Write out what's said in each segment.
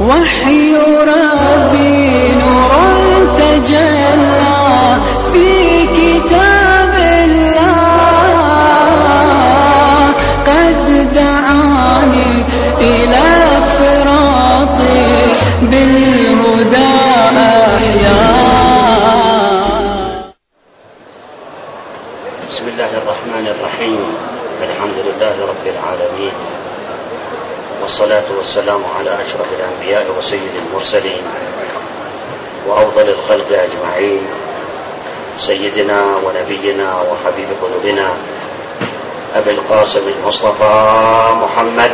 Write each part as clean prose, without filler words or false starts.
وحي ربي نور تجلى في كتاب الله، قد دعاني إلى صراط بالهدى أحيا. بسم الله الرحمن الرحيم. الحمد لله رب العالمين، والصلاة والسلام على أشرف الأنبياء وسيد المرسلين وأفضل الخلق أجمعين، سيدنا ونبينا وحبيب قلوبنا أبي القاسم المصطفى محمد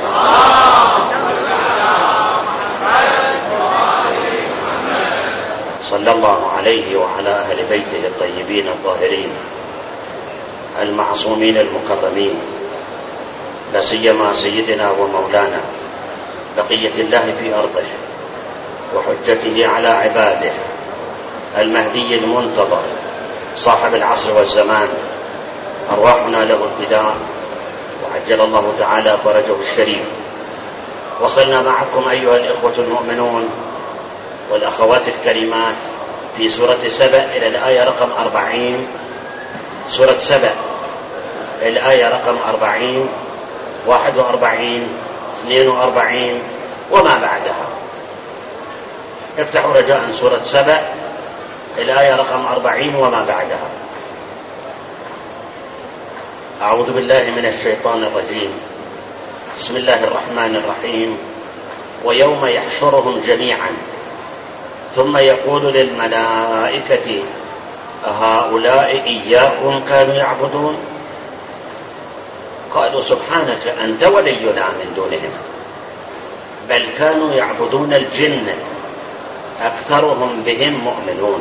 صلى الله عليه وعلى أهل بيته الطيبين الطاهرين المعصومين المكرمين، لا سيما سيدنا ومولانا بقية الله في أرضه وحجته على عباده، المهدي المنتظر صاحب العصر والزمان، أرواحنا له الفداء وعجل الله تعالى فرجه الشريف. وصلنا معكم أيها الإخوة المؤمنون والأخوات الكريمات في سورة سبأ إلى الآية رقم 40. سورة سبأ الآية رقم 40 41 42 وما بعدها. افتحوا رجاء سورة سبأ الآية رقم 40 وما بعدها. أعوذ بالله من الشيطان الرجيم. بسم الله الرحمن الرحيم. ويوم يحشرهم جميعا ثم يقول للملائكة أهؤلاء إياكم كانوا يعبدون؟ قالوا سبحانك أنت ولينا من دونهم بل كانوا يعبدون الجن أكثرهم بهم مؤمنون.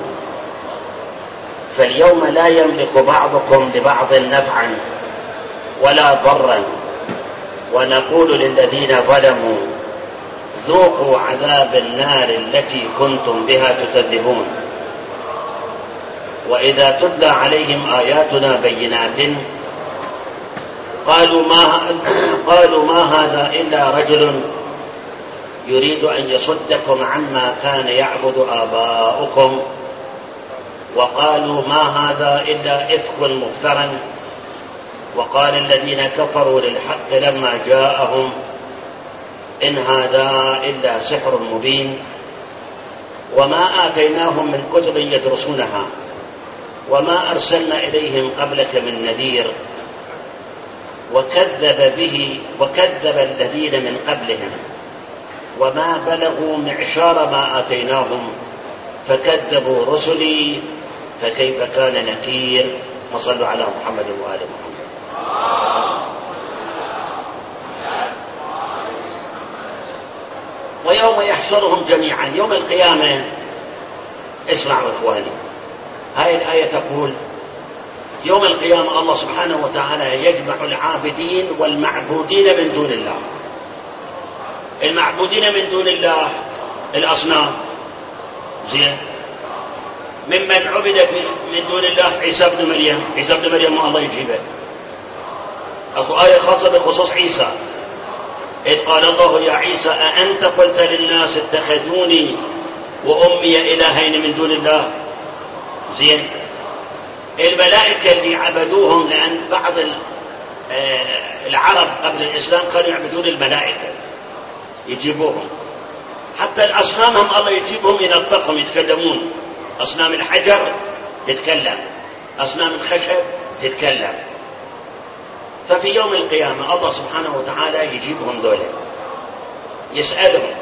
فاليوم لا يملك بعضكم لبعض نفعا ولا ضرا، ونقول للذين ظلموا ذوقوا عذاب النار التي كنتم بها تكذبون. وإذا تتلى عليهم آياتنا بينات قالوا ما هذا إلا رجل يريد أن يصدكم عما كان يعبد آباؤكم، وقالوا ما هذا إلا إفك مفترى، وقال الذين كفروا للحق لما جاءهم إن هذا إلا سحر مبين. وما آتيناهم من كتب يدرسونها وما أرسلنا إليهم قبلك من نذير، وكذب الذين من قبلهم وما بلغوا معشار ما آتيناهم فكذبوا رسلي فكيف كان نكير. وصلوا على محمد وآل محمد. ويوم يحشرهم جميعا، يوم القيامة. اسمعوا إخواني، هاي الآية تقول يوم القيامة الله سبحانه وتعالى يجمع العابدين والمعبودين من دون الله. المعبودين من دون الله الأصنام، زين، ممن عبد من دون الله عيسى بن مريم. عيسى بن مريم ما الله يجيبه، أكو آية خاصة بخصوص عيسى، إذ قال الله يا عيسى أأنت قلت للناس اتخذوني وأمي إلهين من دون الله. زين، الملائكة اللي عبدوهم، لأن بعض العرب قبل الإسلام كانوا يعبدون الملائكة يجيبوهم، حتى الأصنام هم الله يجيبهم ينطقهم يتكلمون. أصنام الحجر تتكلم، أصنام الخشب تتكلم. ففي يوم القيامة الله سبحانه وتعالى يجيبهم دولة يسألهم.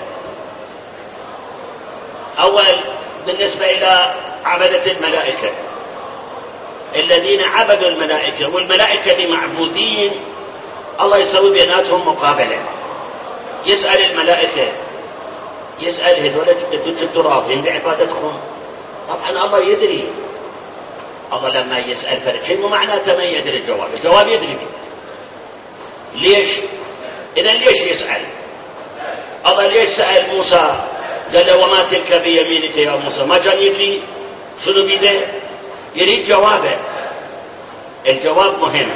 أول بالنسبة إلى عبدة الملائكة الذين عبدوا الملائكة، والملائكة دي معبودين، الله يسوي بيناتهم مقابلة. يسأل الملائكة، يسأل هذول جدوا راضين بعبادتكم؟ طبعا الله يدري. الله لما يسأل فرشين معناته ما يدري الجواب، الجواب يدري به. ليش؟ إذا ليش يسأل؟ الله ليش سأل موسى قال وما تلك بيمينك يا موسى؟ ما كان يدري شنو بيده؟ يريد جوابه. الجواب مهم.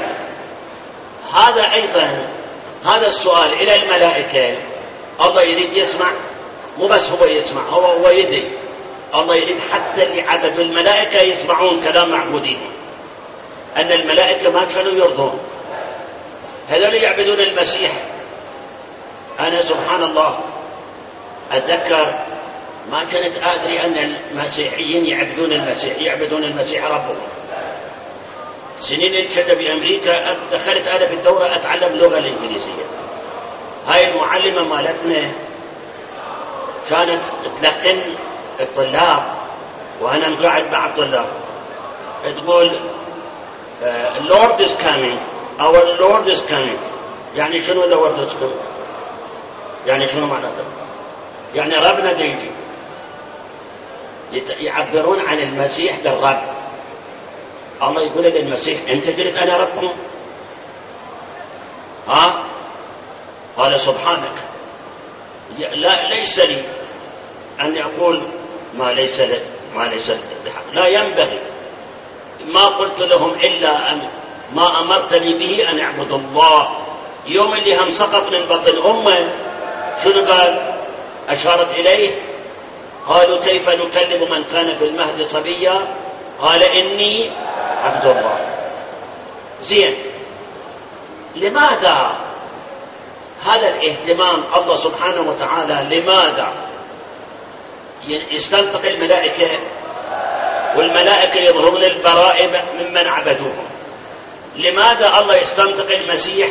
هذا أيضا هذا السؤال إلى الملائكة الله يريد يسمع مو بس هو يسمع، هو يدري. الله يريد حتى اللي عبدوا الملائكة يسمعون كلام معبوديهم، أن الملائكة ما كانوا يرضون. هذول يعبدون المسيح. أنا سبحان الله أتذكر ما كنت أدري أن المسيحيين يعبدون المسيح ربهم. سنين كنت بأمريكا، دخلت أنا في الدورة أتعلم اللغة الإنجليزية. هاي المعلمة مالتنا كانت تلقن الطلاب وأنا قاعد مع الطلاب، تقول Lord is coming, our Lord is coming. يعني شنو Lord is coming؟ يعني شنو معناته؟ يعني ربنا يجي. يعبرون عن المسيح بالرب. الله يقول للمسيح أنت قلت أنا ربكم؟ قال سبحانك، لا ليس لي أن أقول ما ليس بحق، لا ينبغي. ما قلت لهم إلا أن ما أمرتني به أن أعبدوا الله. يوم اللي هم سقط من بطن أمه شنو قال؟ أشارت إليه، قالوا كيف نكلم من كان في المهد صبيا؟ قال إني عبد الله. زين، لماذا هذا الاهتمام الله سبحانه وتعالى؟ لماذا يستنطق الملائكة والملائكة يظهرون البراء ممن عبدوهم؟ لماذا الله يستنطق المسيح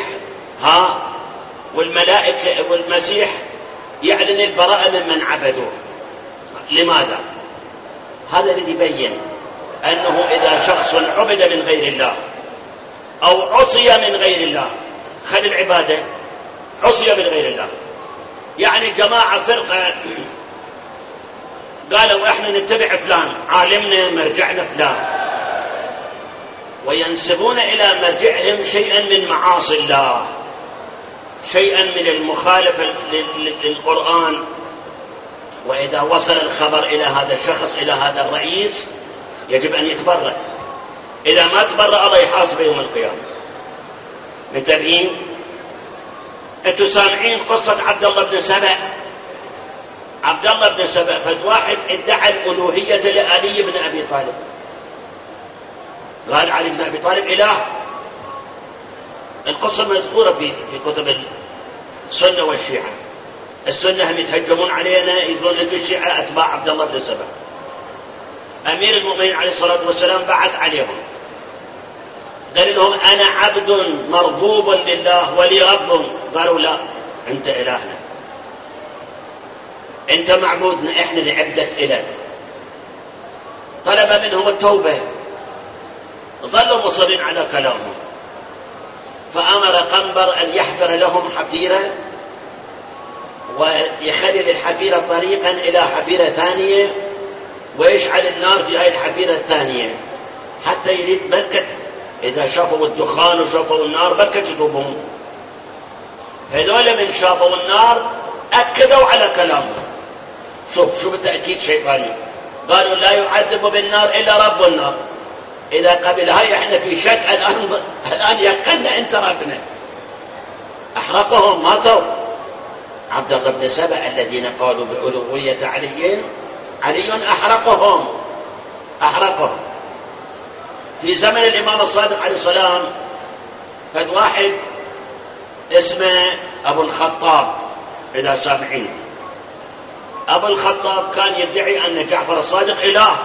والملائكة والمسيح يعلن البراء ممن عبدوه؟ لماذا؟ هذا الذي يبين أنه إذا شخص عبد من غير الله أو عصي من غير الله، خل العبادة، عصي من غير الله. يعني جماعة فرقة قالوا إحنا نتبع فلان، عالمنا مرجعنا فلان، وينسبون إلى مرجعهم شيئا من معاصي الله، شيئا من المخالفة للقرآن. وإذا وصل الخبر إلى هذا الشخص، إلى هذا الرئيس، يجب أن يتبرأ. إذا ما تبرأ الله يحاسب يوم القيامة. متابعين؟ أنتم سامعين قصة عبد الله بن سبأ؟ عبد الله بن سبأ فد واحد ادعى الألوهية لعلي بن أبي طالب، قال علي بن أبي طالب إله. القصة مذكورة في كتب السنة والشيعة. السنة هم يتهجمون علينا، يقولون أن الشيعة أتباع عبد الله بن سبأ. أمير المؤمنين عليه الصلاة والسلام بعث عليهم، قال لهم أنا عبد مربوب لله ولي رب. قالوا لا، أنت إلهنا، أنت معبودنا، إحنا لعبدك إله. طلب منهم التوبة، ظلوا مصرين على كلامهم، فأمر قنبر أن يحفر لهم حفيرة ويخلي للحفيرة طريقا إلى حفيرة ثانية، ويشعل النار في هذه الحفيرة الثانية حتى يريد بركة. إذا شافوا الدخان وشافوا النار بركة يتوبون. هذول من شافوا النار أكدوا على كلامه. شوف التأكيد شيطاني. قالوا لا يعذب بالنار إلا رب النار. إذا قبل هاي احنا في شك، الآن يقنا أنت ربنا. أحرقهم، ماتوا. عبد الله بن سبأ الذين قالوا بألوهية علي أحرقهم. في زمن الإمام الصادق عليه السلام فد واحد اسمه أبو الخطاب. إذا سامعين، أبو الخطاب كان يدعي أن جعفر الصادق إله.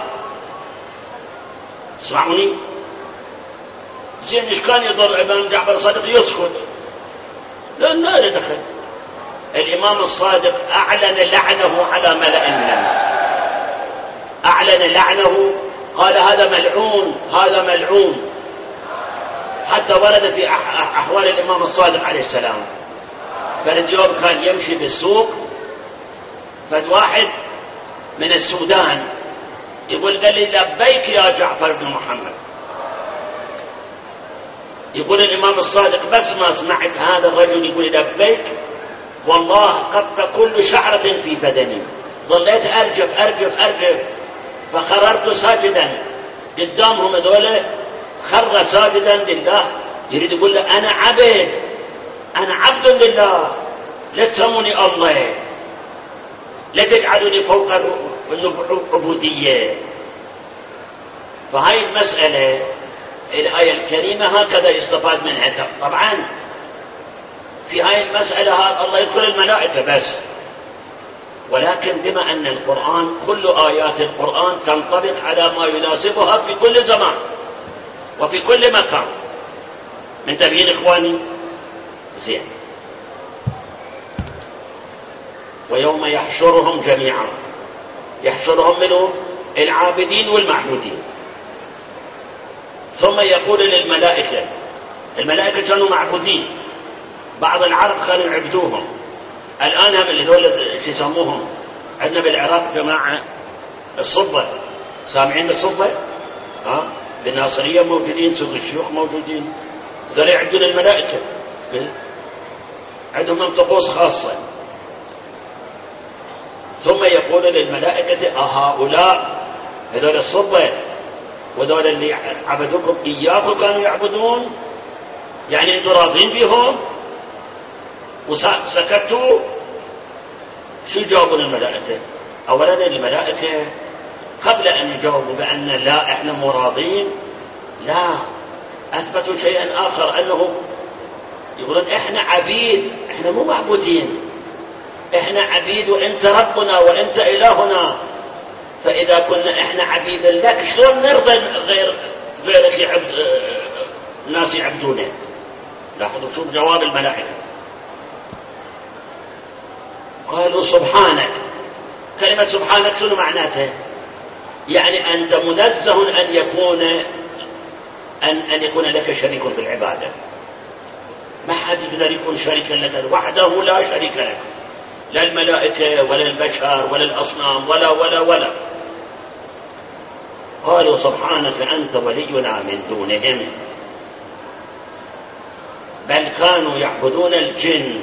اسمعوني زين، إيش كان يضر الإمام جعفر الصادق يسكت؟ لأن لا دخل. الإمام الصادق أعلن لعنه على ملأ من الناس، أعلن لعنه، قال هذا ملعون. حتى ورد في أحوال الإمام الصادق عليه السلام. فالد يوم كان يمشي بالسوق، فد واحد من السودان يقول قال لي لبيك يا جعفر بن محمد. يقول الإمام الصادق بس ما سمعت هذا الرجل يقول لبيك والله قط كل شعرة في بدني، ظليت أرجف فخررت ساجدا قدامهم. هذول خر ساجدا لله، يريد يقول له أنا عبد لله، لا تسموني الله. لا تجعلوني فوق العبودية. فهاي المسألة الآية الكريمة هكذا يستفاد منها. طبعا في هاي المسألة الله يذكر الملائكة بس، ولكن بما أن القرآن كل آيات القرآن تنطبق على ما يناسبها في كل زمان وفي كل مكان. من تبيين إخواني زين. ويوم يحشرهم جميعا، يحشرهم منهم العابدين والمعبودين. ثم يقول للملائكة، الملائكة كانوا معبودين، بعض العرب كانوا يعبدوهم، الآن هم اللي دول شو يسموهم عندنا بالعراق جماعة الصبة، سامعين الصبة؟ بالناصرية موجودين، سوق الشيوخ موجودين، ذول يعبدون الملائكة، عندهم طقوس خاصة. ثم يقول للملائكة أهؤلاء هذول الصبة وذول اللي عبدوكم إياكم كانوا يعبدون، يعني أنتم راضين بهم وسكتوا؟ شو جاوبون الملائكة؟ أولا الملائكة قبل أن يجاوبوا بأن لا إحنا مو راضين، لا، أثبتوا شيئا آخر، أنه يقولون إحنا عبيد، إحنا مو معبودين، إحنا عبيد وأنت ربنا وأنت إلهنا، فإذا كنا إحنا عبيد لك شلون نرضى غيرك الناس يعبدونه؟ لاحظوا شوف جواب الملائكة، قالوا سبحانك. كلمة سبحانك شنو معناتها؟ يعني أنت منزه أن يكون لك شريك في العبادة، ما حد يقدر يكون شريكا لك وحده، لا شريك لك، لا الملائكة ولا البشر ولا الأصنام ولا. قالوا سبحانك أنت ولينا من دونهم بل كانوا يعبدون الجن.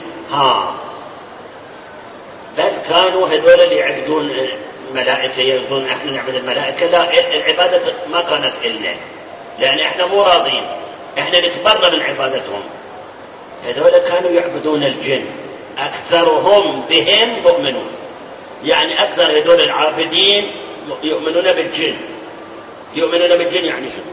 بل كانوا هذول اللي يعبدون الملائكة، يقولون احنا نعبد الملائكة، لا، العبادة ما كانت إلنا، لأن احنا مو راضين، احنا نتبرى من عبادتهم. هذول كانوا يعبدون الجن، أكثرهم بهم مؤمنون، يعني أكثر هذول العابدين يؤمنون بالجن. يؤمنون بالجن يعني شو؟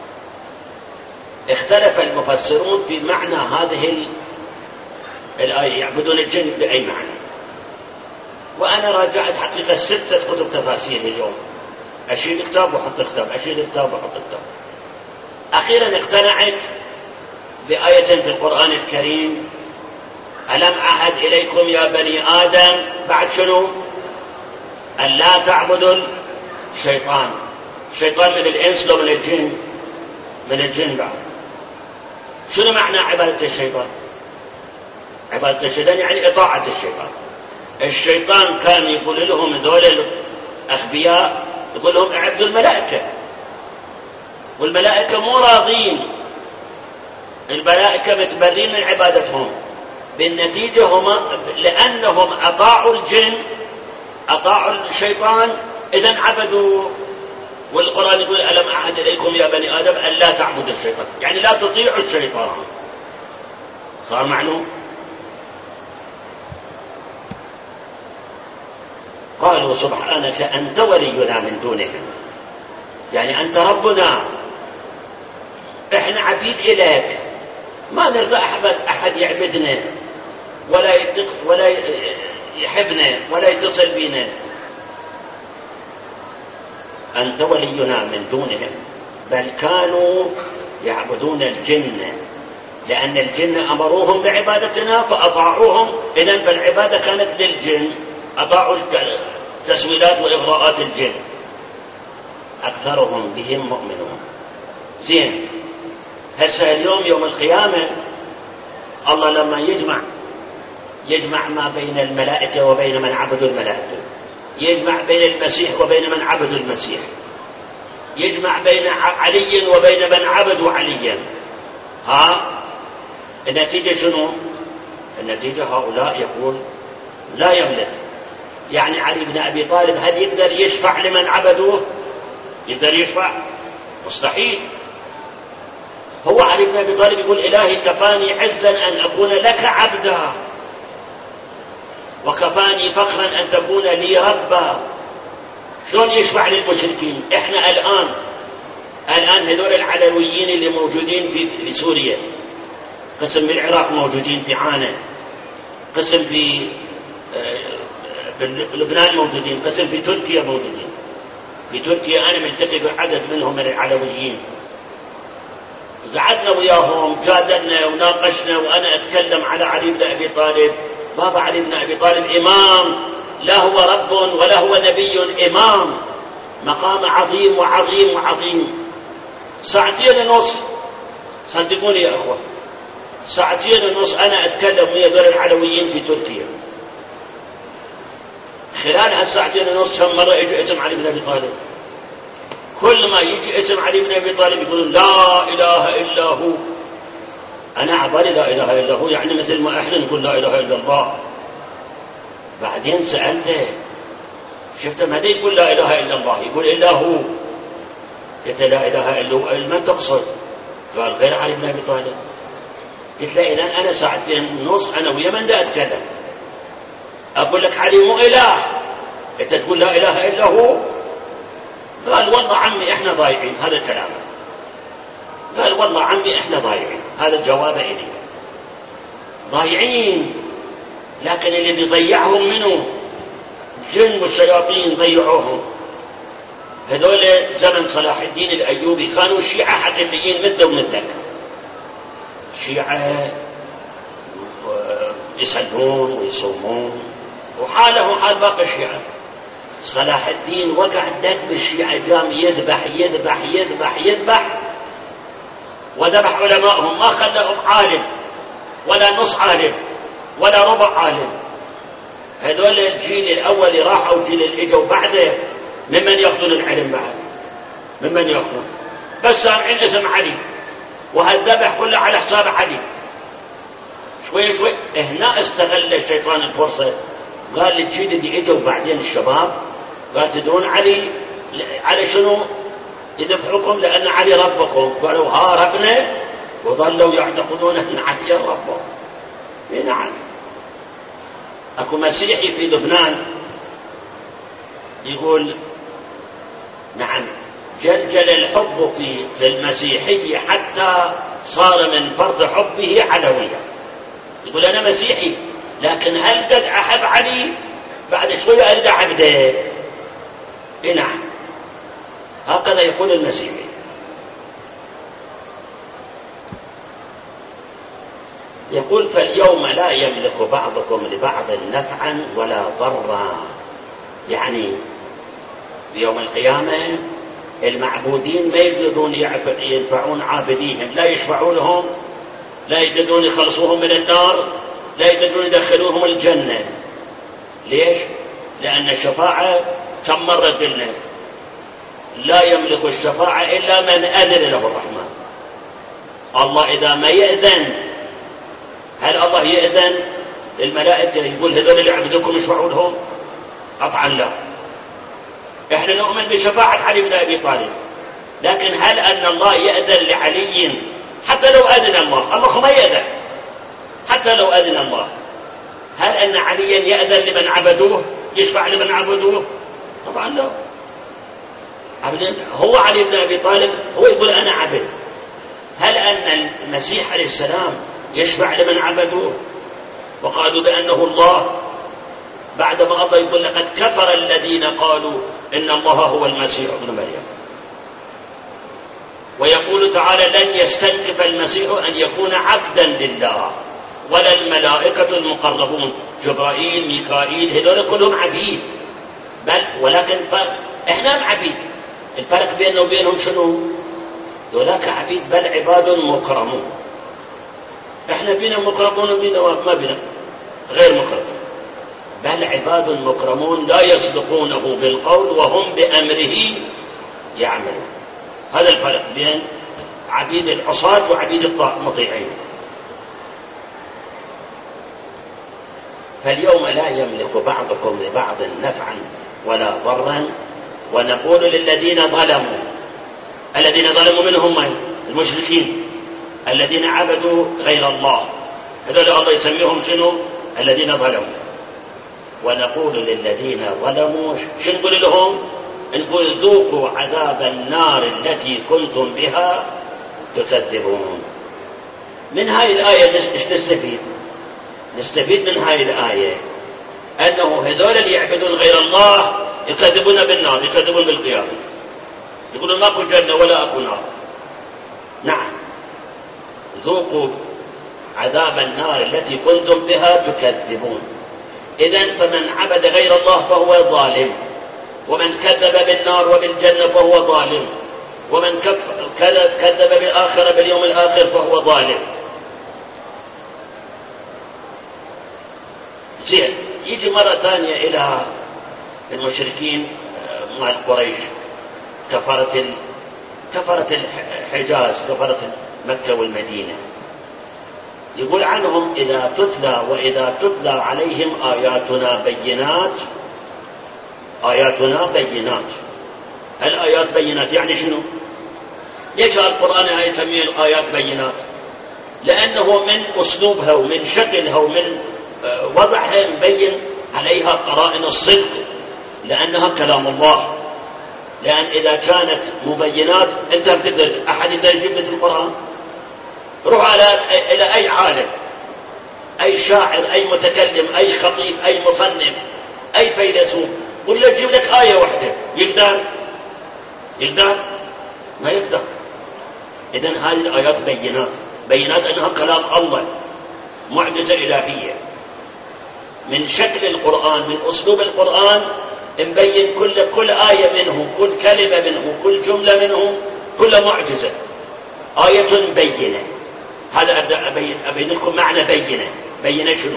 اختلف المفسرون في معنى هذه الآية، يعبدون الجن بأي معنى. وأنا راجعت حقيقة 6 كتب تفاسير اليوم، أشيل كتاب وحط كتاب، أشيل كتاب وحط كتاب. أخيرا اقتنعت بآية في القرآن الكريم: ألم أعهد إليكم يا بني آدم، بعد شنو؟ أن لا تعبدوا الشيطان. الشيطان من الإنس لو من الجن؟ من الجن بعد. شنو معنى عبادة الشيطان؟ عبادة الشيطان يعني إطاعة الشيطان. الشيطان كان يقول لهم ذول الأخبياء، يقول لهم اعبدوا الملائكة، والملائكة مو راضين، الملائكة متبرين من عبادتهم، بالنتيجة هم لأنهم أطاعوا الجن، أطاعوا الشيطان، إذن عبدوا. والقرآن يقول: ألم أعهد إليكم يا بني آدم أن لا تعبدوا الشيطان، يعني لا تطيعوا الشيطان. صار معلوم؟ قالوا سبحانك أنت ولينا من دونهم، يعني أنت ربنا، إحنا عبيد إليك، ما نرضى أحد يعبدنا ولا يحبنا ولا يتصل بنا. أنت ولينا من دونهم بل كانوا يعبدون الجن، لأن الجن أمروهم بعبادتنا فأطاعوهم، إذن فالعبادة كانت للجن، أطاعوا تسويلات وإغراءات الجن. أكثرهم بهم مؤمنون. زين، هسه اليوم يوم القيامة الله لما يجمع ما بين الملائكة وبين من عبدوا الملائكة، يجمع بين المسيح وبين من عبدوا المسيح، يجمع بين علي وبين من عبدوا عليا. النتيجة شنو؟ النتيجة هؤلاء يقول لا يملك، يعني علي بن أبي طالب هل يقدر يشفع لمن عبدوه؟ يقدر يشفع؟ مستحيل. هو علي بن أبي طالب يقول: إلهي كفاني عزا أن أكون لك عبدا، وكفاني فخرا أن تكون لي ربا. شلون يشفع للمشركين؟ إحنا الآن هذول العلويين اللي موجودين في سوريا، قسم بالعراق موجودين في عانة، قسم في لبنان موجودين، قسم في تركيا موجودين. في تركيا أنا ملتقي بعدد منهم من العلويين، قعدنا وياهم جادلنا وناقشنا، وأنا أتكلم على علي بن أبي طالب. بابا علي بن أبي طالب إمام، لا هو رب ولا هو نبي، إمام، مقام عظيم وعظيم وعظيم. 2.5 ساعة، صدقوني يا أخوة، 2.5 ساعة أنا أتكلم ويا دول العلويين في تركيا. خلال 2.5 ساعة كم مرة يجي اسم علي بن أبي طالب؟ كل ما يجي اسم علي بن أبي طالب يقولون لا إله إلا هو. أنا عبالي لا إله إلا هو يعني مثل ما إحنا نقول لا إله إلا الله. بعدين سألته، شفته ما يقول لا إله إلا الله، يقول إلا هو. قلت لا إله إلا هو من تقصد؟ قال غير علي بن أبي طالب. قلت له إذن أنا 2.5 أنا ويا من دا أتكلم، أقول لك علي مو إله، أنت تقول لا إله إلا هو. قال والله عمي إحنا ضايعين. هذا كلامه. قال والله عمي إحنا ضايعين. هذا الجواب إلي، ضايعين. لكن اللي بيضيعهم منه جن والشياطين ضيعوهم. هذول زمن صلاح الدين الأيوبي كانوا شيعة حقيقيين مثل ومثلك، شيعة يصلون ويصومون وحاله حال باقي الشيعة. صلاح الدين وقع دق بالشيعة، قام يذبح يذبح يذبح يذبح، وذبح علمائهم، ما خلهم عالم ولا نص عالم ولا ربع عالم. هذول الجيل الأول راحوا، والجيل اللي اجوا بعده ممن يأخذون العلم بعد، ممن يأخذون بس سامعين اسم علي، وهالذبح كله على حساب علي. شوي شوي هنا استغل الشيطان الفرصة، قال للجيل اللي اجوا بعدين الشباب، قال تدرون على شنو يذبحوكم؟ لأن علي ربكم. قالوا ها ربنا، وظلوا يعتقدون أن علي ربهم. نعم. أكو مسيحي في لبنان يقول نعم جلجل الحب في المسيحية حتى صار من فرض حبه علوية. يقول أنا مسيحي، لكن هل قد أحب علي؟ بعد شوية أريد عبده. نعم، هكذا يقول المسيحي. يقول فاليوم لا يملك بعضكم لبعض نفعا ولا ضرا. يعني في يوم القيامة المعبودين ما يقدرون ينفعون عابديهم، لا يشفعون لهم، لا يقدرون يخلصوهم من النار، لا يقدرون يدخلوهم الجنة. ليش؟ لأن الشفاعة كم مرة قلنا لا يملك الشفاعة إلا من أذن له الرحمن. الله إذا ما يأذن، هل الله يأذن للملائكة يقول هذول اللي عبدوكم يشفعوا لهم؟ قطعا لا. احنا نؤمن بشفاعة علي بن أبي طالب، لكن هل أن الله يأذن لعلي؟ حتى لو أذن الله ما يأذن، حتى لو أذن الله، هل أن عليا يأذن لمن عبدوه، يشفع لمن عبدوه؟ طبعا لا. هو علي بن أبي طالب هو يقول أنا عبد. هل أن المسيح عليه السلام يشفع لمن عبدوه وقالوا بأنه الله؟ بعدما الله يقول لقد كفر الذين قالوا إن الله هو المسيح ابن مريم. ويقول تعالى لن يستنكف المسيح أن يكون عبدا لله ولا الملائكة المقربون، جبرائيل ميكائيل هذول كلهم عبيد، بل ولكن احنا عبيد. الفرق بيننا وبينهم شنو؟ ذولاك عبيد بل عباد مكرمون. احنا بينا مكرمون وبينا ما بينا غير مكرمون، بل عباد مكرمون لا يسبقونه بالقول وهم بأمره يعملون. هذا الفرق بين عبيد العصاة وعبيد المطيعين. فاليوم لا يملك بعضكم لبعض نفعا ولا ضرا. ونقول للذين ظلموا، الذين ظلموا منهم من؟ المشركين الذين عبدوا غير الله، هذول الله يسميهم شنو؟ الذين ظلموا. ونقول للذين ظلموا شو نقول لهم؟ نقول ذوقوا عذاب النار التي كنتم بها تكذبون. من هاي الآية إيش نستفيد؟ نستفيد من هاي الآية أنه هذول اللي يعبدون غير الله يكذبون بالنار، يكذبون بالقيامة، يقولون ماكو جنة ولا أكو نار. نعم، ذوقوا عذاب النار التي كنتم بها تكذبون. إذن فمن عبد غير الله فهو ظالم، ومن كذب بالنار وبالجنة فهو ظالم، ومن كذب بالآخرة باليوم الآخر فهو ظالم. زين، يجي مرة ثانية إلى المشركين مع قريش، كفرة الحجاز، كفرة مكة والمدينة. يقول عنهم وإذا تتلى عليهم آياتنا بينات. آياتنا بينات، الآيات بينات يعني شنو؟ ليش القرآن يسميه الآيات بينات؟ لأنه من أسلوبها ومن شكلها ومن وضعها مبين عليها قرائن الصدق، لأنها كلام الله. لأن إذا كانت مبينات أنت بتقدر، أحد يقدر يجيب لك القرآن؟ روح إلى أي عالم، أي شاعر، أي متكلم، أي خطيب، أي مصنف، أي فيلسوف، قل له جيب لك آية واحدة، يقدر؟ ما يقدر. إذن هذه الآيات بينات أنها كلام الله، معجزة إلهية. من شكل القرآن، من أسلوب القرآن مبين كل آية منه، كل كلمة منه، كل جملة منه، كل معجزة. آية بينة، هذا أبدأ أبين لكم معنى بينة شنو؟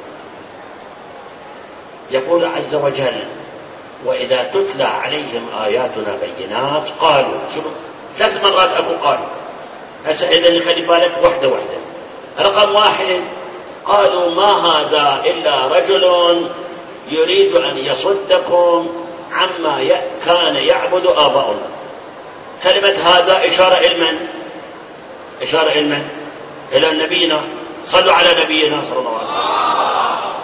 يقول عز وجل وإذا تتلى عليهم آياتنا بينات قالوا. شنو؟ 3 مرات أقول قالوا. هسه إذا خلي بالك واحدة. رقم 1، قالوا ما هذا إلا رجل يريد أن يصدكم عما كان يعبد آباؤنا. كلمة هذا إشارة إلى من؟ إلى نبينا. صلوا على نبينا صلى الله عليه وسلم.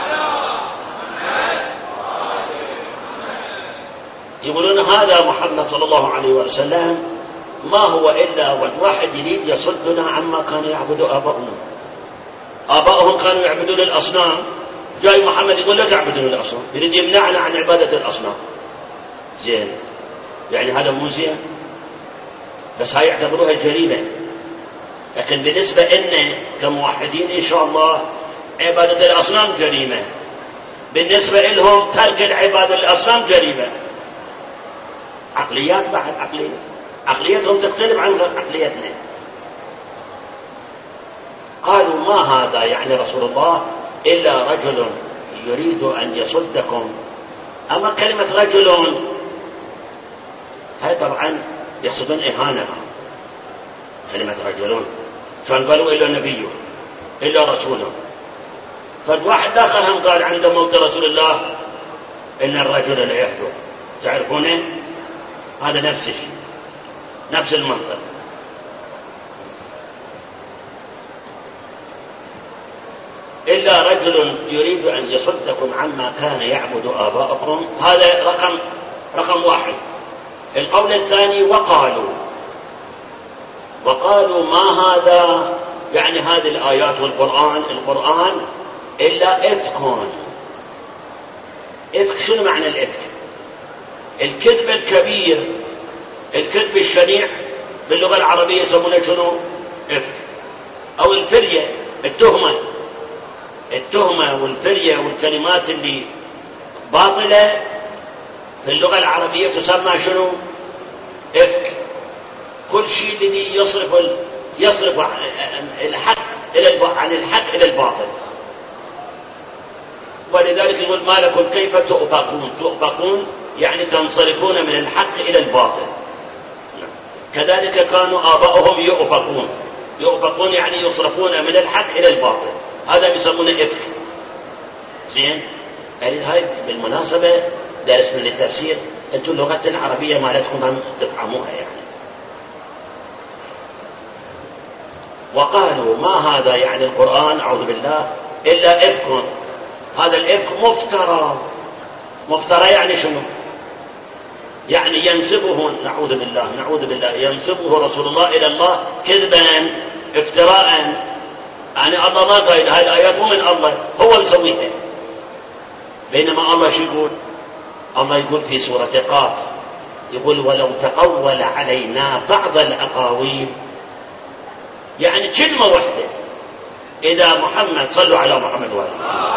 يقولون هذا محمد صلى الله عليه وسلم ما هو إلا واحد يريد يصدنا عما كان يعبد آباؤنا. آباؤهم كانوا يعبدون الأصنام، جاي محمد يقول لا تعبدون الأصنام، يريد يمنعنا عن عبادة الأصنام. زين، يعني هذا مو زين، بس هاي يعتبروها جريمة. لكن بالنسبة إلنا كموحدين إن شاء الله عبادة الأصنام جريمة، بالنسبة لهم ترك العبادة الأصنام جريمة. عقليات بعد عقليتهم تختلف عن عقليتنا. قالوا ما هذا يعني رسول الله إلا رجل يريد أن يصدكم. أما كلمة رجل هاي طبعا يقصدون إهانة. كلمة رجل كان قالوا إلا نبيه إلا رسوله. فالواحد آخرهم قال عند موت رسول الله إن الرجل لا يهجر. تعرفونه؟ هذا نفس الشيء، نفس المنطق. إلا رجل يريد أن يصدكم عما كان يعبد آباؤكم. هذا رقم 1. القول الثاني وقالوا ما هذا يعني هذه الآيات والقرآن إلا إفك. إفك شنو معنى الإفك؟ الكذب الكبير، الكذب الشنيع، باللغة العربية يسمونه شنو؟ إفك. أو الفرية، التهمة والفرية والكلمات اللي باطلة في اللغة العربية تسمى شنو؟ إفك. كل شيء الذي يصرف عن الحق إلى الباطل. ولذلك يقول ما لكم كيف تؤفكون يعني تنصرفون من الحق إلى الباطل. كذلك كانوا آباؤهم يؤفكون يعني يصرفون من الحق إلى الباطل. هذا يسمونه إفك. زين، هاي بالمناسبة درس من التفسير، أنتم اللغة العربية مالتكم هم تفهموها يعني. وقالوا ما هذا يعني القرآن أعوذ بالله إلا إفك. هذا الإفك مفترى. مفترى يعني شنو؟ يعني ينسبه، نعوذ بالله، ينسبه رسول الله إلى الله كذبا افتراء. يعني الله ما قال هذه الآيات مو من الله، هو مسويها. بينما الله شو يقول؟ الله يقول في سورة قاف، يقول ولو تقول علينا بعض الأقاويل، يعني كلمة واحدة. إذا محمد، صلوا على محمد وآله،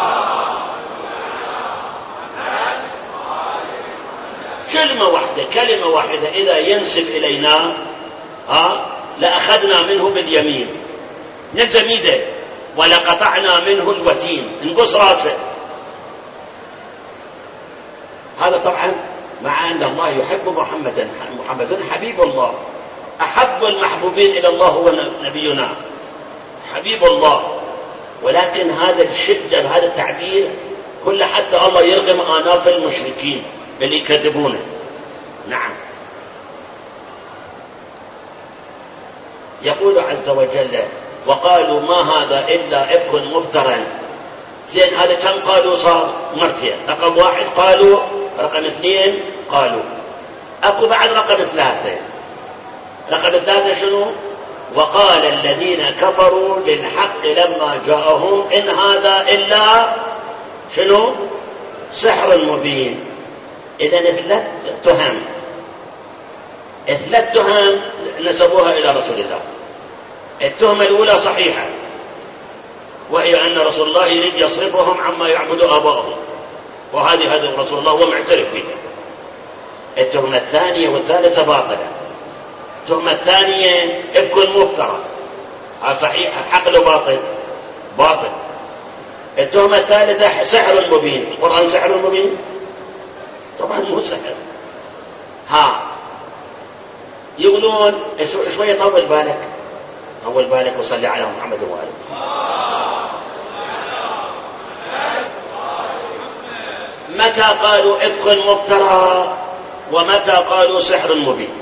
كلمة واحدة إذا ينسب إلينا لأخذنا منه باليمين، نلزم يده، ولقطعنا منه الوتين، نقص راسه. هذا طبعا مع أن الله يحب محمد حبيب الله، أحب المحبوبين إلى الله هو نبينا حبيب الله. ولكن هذا الشدة، هذا التعبير كله حتى الله يرغم آناف المشركين اللي يكذبونه. نعم. يقول عز وجل وقالوا ما هذا إلا إفك مفترى. زين، هذا كم قالوا؟ صار مرتين. رقم 1 قالوا، رقم 2 قالوا، أكو بعد رقم 3. رقم 3 شنو؟ وقال الذين كفروا للحق لما جاءهم إن هذا إلا شنو؟ سحر مبين. إذن 3 تهم نسبوها إلى رسول الله. التهمة الأولى صحيحة، وهي أن رسول الله يريد يصرفهم عما يعبد آبائهم، وهذه رسول الله هو معترف بها. التهمة الثانية والثالثة باطلة. التهمة الثانية إفك مفترى، صحيح، حقل باطل. التهمة الثالثة سحر مبين. القرآن سحر مبين؟ طبعا مو سحر. يقولون شوية طول بالك وصلي على محمد وآله. متى قالوا إفك مفترى ومتى قالوا سحر مبين؟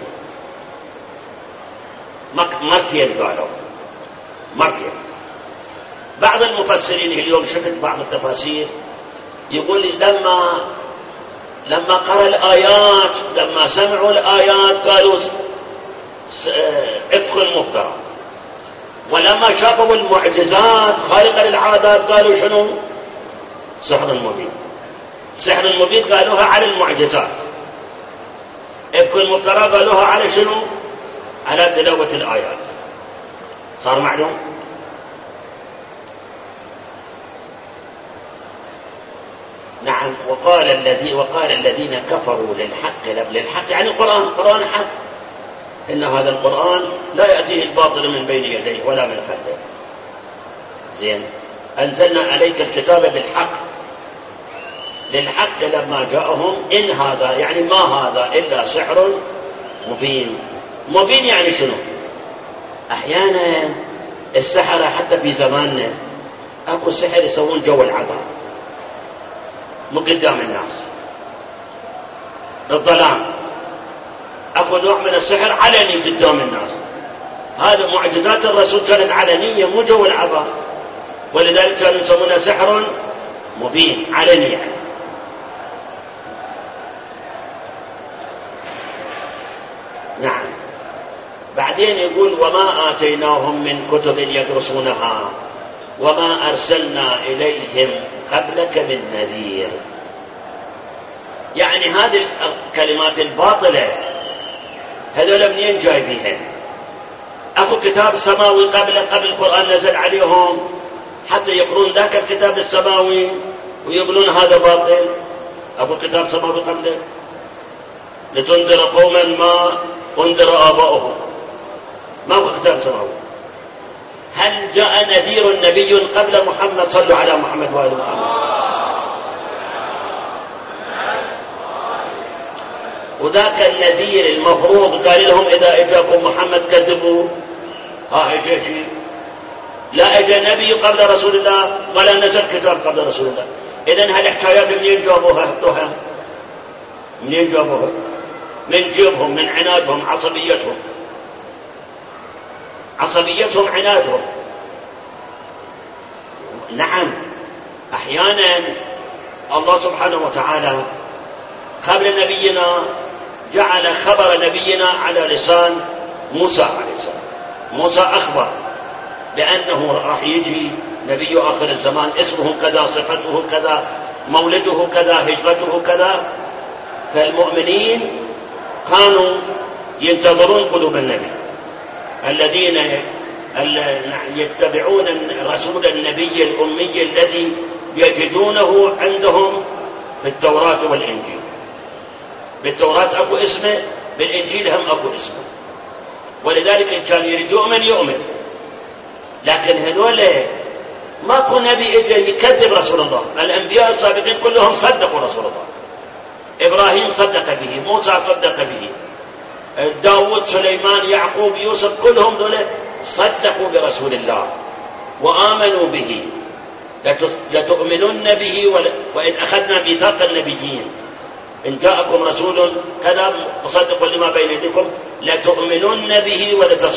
مرتين قالوا، مرتين. بعض المفسرين اليوم شفت بعض التفاسير يقول لما قرأ الآيات، لما سمعوا الآيات قالوا إفك مفترى، ولما شافوا المعجزات خارقة للعادات قالوا شنو؟ سحر مبين. سحر مبين قالوها على المعجزات، إفك مفترى قالوها على شنو؟ على تلاوة الآيات. صار معلوم؟ نعم. وقال الذين كفروا للحق يعني القرآن حق، إن هذا القرآن لا يأتيه الباطل من بين يديه ولا من خلفه. زين، أنزلنا عليك الكتاب للحق لما جاءهم إن هذا، يعني ما هذا إلا سحر مبين. مبين يعني شنو؟ أحيانا السحرة حتى في زماننا أكو السحر يسوون جو العذاب مو قدام الناس، الظلام. أكو نوع من السحر علني قدام الناس. هذا معجزات الرسول كانت علنية مو جو العذاب، ولذلك كانوا يسمونها سحر مبين، علني يعني. نعم. بعدين يقول وما آتيناهم من كتب يدرسونها وما أرسلنا إليهم قبلك من نذير. يعني هذه الكلمات الباطلة هذول منين جايبينها؟ أكو كتاب سماوي قبل القرآن نزل عليهم حتى يقرون ذاك الكتاب السماوي ويقولون هذا باطل؟ أكو كتاب سماوي قبله؟ لتنذر قوما ما أنذر آباؤهم، ما هو كتاب سماوي. هل جاء نذير نبي قبل محمد؟ صلوا على محمد وآل محمد. وذاك النذير المفروض قال لهم إذا إجاكم محمد كذبوا. إجا شيء؟ لا إجا نبي قبل رسول الله ولا نزل كتاب قبل رسول الله. إذن هالحكايات منين جابوها؟ التهم منين جابوها؟ من جيبهم، من عنادهم، عصبيتهم عنادهم. نعم. أحيانا الله سبحانه وتعالى قبل نبينا جعل خبر نبينا على لسان موسى عليه السلام. موسى أخبر بأنه راح يجي نبي آخر الزمان، اسمه كذا، صفته كذا، مولده كذا، هجرته كذا. فالمؤمنين كانوا ينتظرون قلوب النبي، الذين يتبعون رسول النبي الأمي الذي يجدونه عندهم في التوراة والإنجيل. بالتوراة أكو اسمه، بالإنجيل هم أكو اسمه، ولذلك إن كان يريد يؤمن. لكن هذول ماكو نبي إجا يكذب رسول الله. الأنبياء السابقين كلهم صدقوا رسول الله. إبراهيم صدق به، موسى صدق به، داود، سليمان، يعقوب، يوسف، كلهم دول صدقوا برسول الله وآمنوا به. لتؤمنن به وإن أخذنا ميثاق النبيين إن جاءكم رسول كذا مصدق لما بين يديكم لتؤمنن به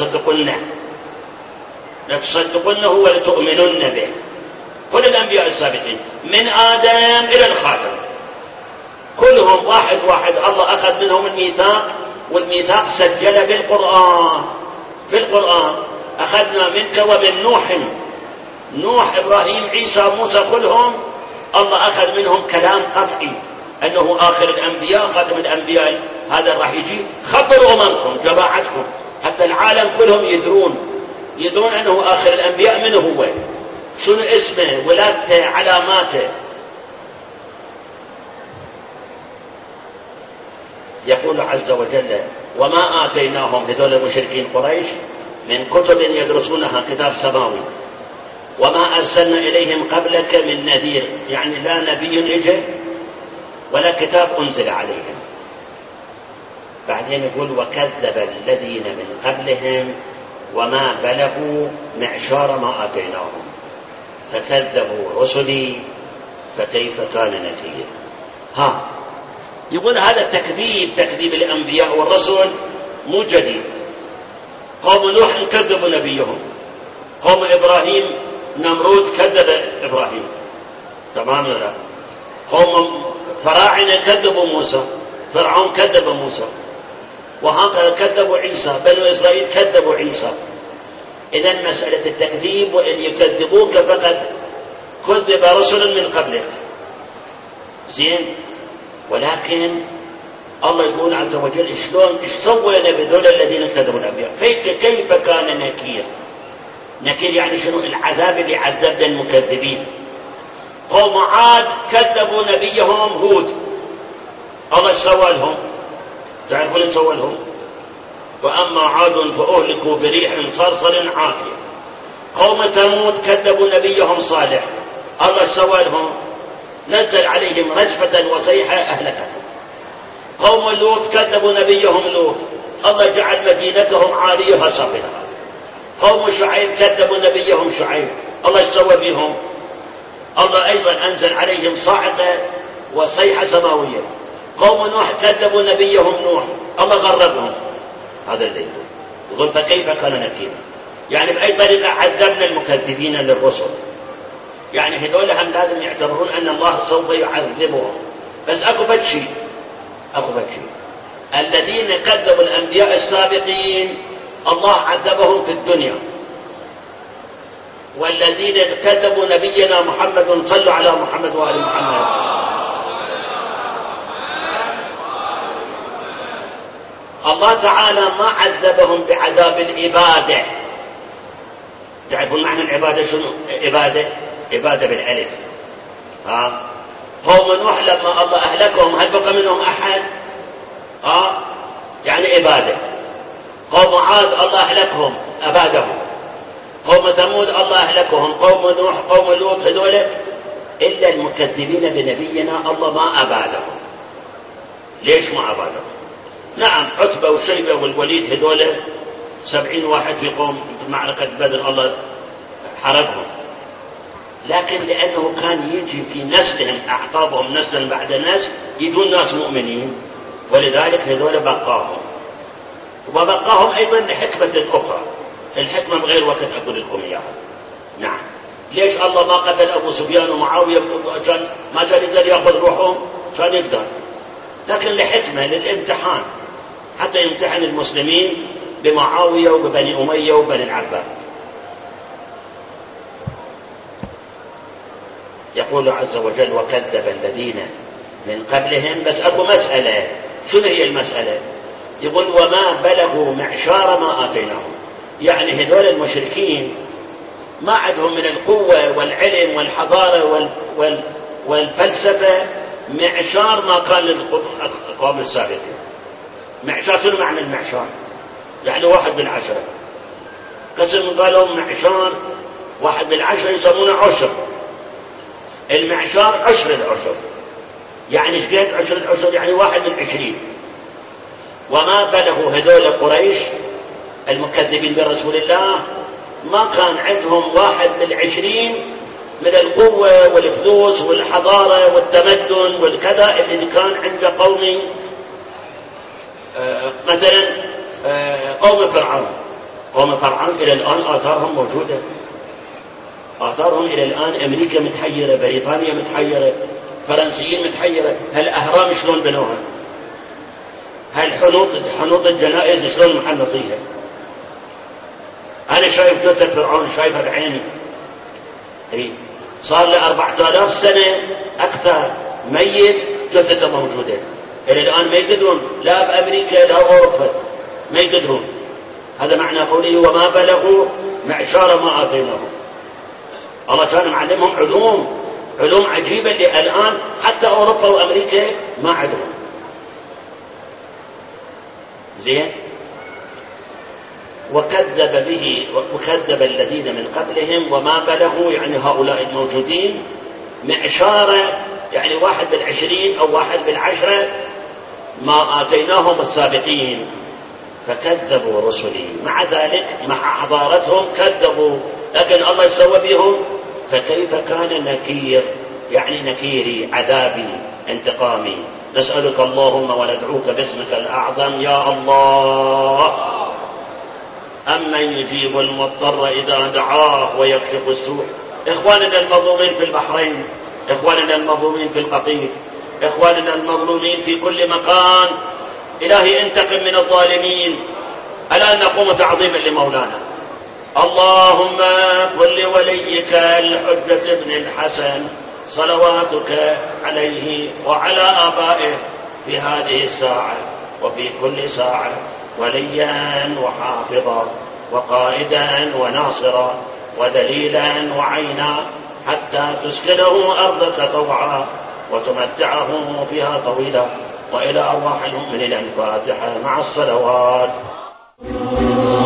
لتصدقنه ولتؤمنن به. كل الأنبياء السابقين من آدم إلى الخاتم كلهم واحد الله أخذ منهم الميثاق، والميثاق سجل بالقرآن. أخذنا منك ومن نوح، إبراهيم، عيسى، موسى، كلهم الله أخذ منهم كلام قطعي أنه آخر الأنبياء، خاتم الأنبياء، هذا راح يجي. خبروا أممكم، جماعتكم، حتى العالم كلهم يدرون أنه آخر الأنبياء. منه هو، شنو اسمه، ولادته، علاماته. يقول عز وجل وما آتيناهم، هذول مشركين قريش، من كتب يدرسونها، كتاب سماوي، وما أرسلنا إليهم قبلك من نذير، يعني لا نبي إجا ولا كتاب أنزل عليهم. بعدين يقول وكذب الذين من قبلهم وما بلغوا معشار ما آتيناهم فكذبوا رسلي فكيف كان نكير. يقول هذا تكذيب الأنبياء والرسل مو جديد. قوم نوح كذبوا نبيهم، قوم إبراهيم نمرود كذب إبراهيم، تمام ولا لا؟ قوم فراعنة كذبوا موسى، فرعون كذب موسى، وهكذا كذبوا عيسى، بنو إسرائيل كذبوا عيسى. إذن مسألة التكذيب وإن يكذبوك فقد كذب رسل من قبلك، زين. ولكن الله يقول عز وجل ايش سوينا بذول الذين كذبوا الأنبياء، كيف كان نكير يعني شنو؟ العذاب اللي عذبنا المكذبين. قوم عاد كذبوا نبيهم هود، الله سوى لهم، تعرفون سوى لهم؟ وأما عاد فأهلكوا بريح صرصر عاتية. قوم ثمود كذبوا نبيهم صالح، الله سوى لهم، نزل عليهم رجفة وصيحة أهلكتهم. قوم لوط كذبوا نبيهم لوط، الله جعل مدينتهم عاليها سافلها. قوم شعيب كذبوا نبيهم شعيب، الله سوى بهم، الله أيضا أنزل عليهم صاعقة وصيحة سماوية. قوم نوح كذبوا نبيهم نوح، الله غربهم. هذا اللي يقول فكيف كان نكير، يعني بأي طريقة عذبنا المكذبين للرسل. يعني هذول هم لازم يعتبرون أن الله سوف يعذبهم. بس أكو بشيء الذين كذبوا الأنبياء السابقين الله عذبهم في الدنيا، والذين كذبوا نبينا محمد صلوا على محمد وآل محمد الله تعالى ما عذبهم بعذاب الإبادة. تعرفون معنى العبادة شنو؟ إبادة بالألف. قوم نوح لما الله أهلكهم هل بقى منهم أحد؟ يعني إبادة. قوم عاد الله أهلكهم أبادهم. قوم ثمود الله أهلكهم. قوم نوح، قوم لوط، هذول إلا المكذبين بنبينا الله ما أبادهم. ليش ما أبادهم؟ نعم عتبة وشيبة والوليد هذول 70 واحد في قوم معركة بدر الله حرقهم، لكن لأنه كان يجي في نسلهم أعقابهم نسلا بعد نسل يجون ناس مؤمنين، ولذلك هذول بقاهم، وبقاهم أيضا لحكمة أخرى. الحكمة بغير وقت أقول لكم إياها. نعم ليش الله ما قتل أبو سفيان ومعاوية عشان ما كان يقدر يأخذ روحهم؟ كان يقدر، لكن لحكمة، للامتحان، حتى يمتحن المسلمين بمعاوية وببني أمية وبني العباس. يقول عز وجل وكذب الذين من قبلهم. بس أبو مسألة، شنو هي المسألة؟ يقول وما بلغوا معشار ما آتيناهم، يعني هذول المشركين ما عندهم من القوة والعلم والحضارة والفلسفة معشار ما كان للأقوام السابقين. معشار، شنو معنى المعشار؟ يعني 1/10. قسم قالوا معشار 1/10 يسمونه عشر. المعشار 10 العشر، يعني ايش قد 10 العشر؟ يعني 1/20. وما بلغوا هذول قريش المكذبين برسول الله ما كان عندهم 1/20 من القوة والفلوس والحضارة والتمدن والكذا اللي كان عند قوم مثلا قوم فرعون. قوم فرعون إلى الآن آثارهم موجودة، آثارهم إلى الآن. أمريكا متحيرة، بريطانيا متحيرة، فرنسيين متحيرة. هالأهرام شلون بنوها؟ هالحنوط الجنائز شلون محنطيها؟ أنا شايف جثة فرعون، شايفها بعيني. صار له 4000 سنة أكثر ميت، جثته موجودة إلى الآن. ما يقدرون لا بأمريكا لا أوروبا، ما يقدرون. هذا معنى قوله وما بلغوا معشار ما آتيناهم. الله كان معلمهم علوم عجيبة اللي الآن حتى أوروبا وأمريكا ما عندهم. زين. وكذب الذين من قبلهم وما بلغوا، يعني هؤلاء الموجودين، معشار يعني 1/20 أو 1/10 ما آتيناهم السابقين، فكذبوا رسلي. مع ذلك مع حضارتهم كذبوا، لكن الله يسوى بهم. فكيف كان نكير، يعني نكيري، عذابي، انتقامي. نسألك اللهم وندعوك باسمك الأعظم يا الله أمن يجيب المضطر إذا دعاه ويكشف السوء. إخواننا المظلومين في البحرين، إخواننا المظلومين في القطيف، إخواننا المظلومين في كل مكان، إلهي انتقم من الظالمين. ألا نقوم تعظيما لمولانا. اللهم كن لوليك الحجة بن الحسن صلواتك عليه وعلى آبائه في هذه الساعة وفي كل ساعة وليا وحافظا وقائدا وناصرا ودليلا وعينا، حتى تسكنه أرضك طوعا وتمتعه بها طويلا. وإلى أرواح المؤمنين الفاتحة مع الصلوات.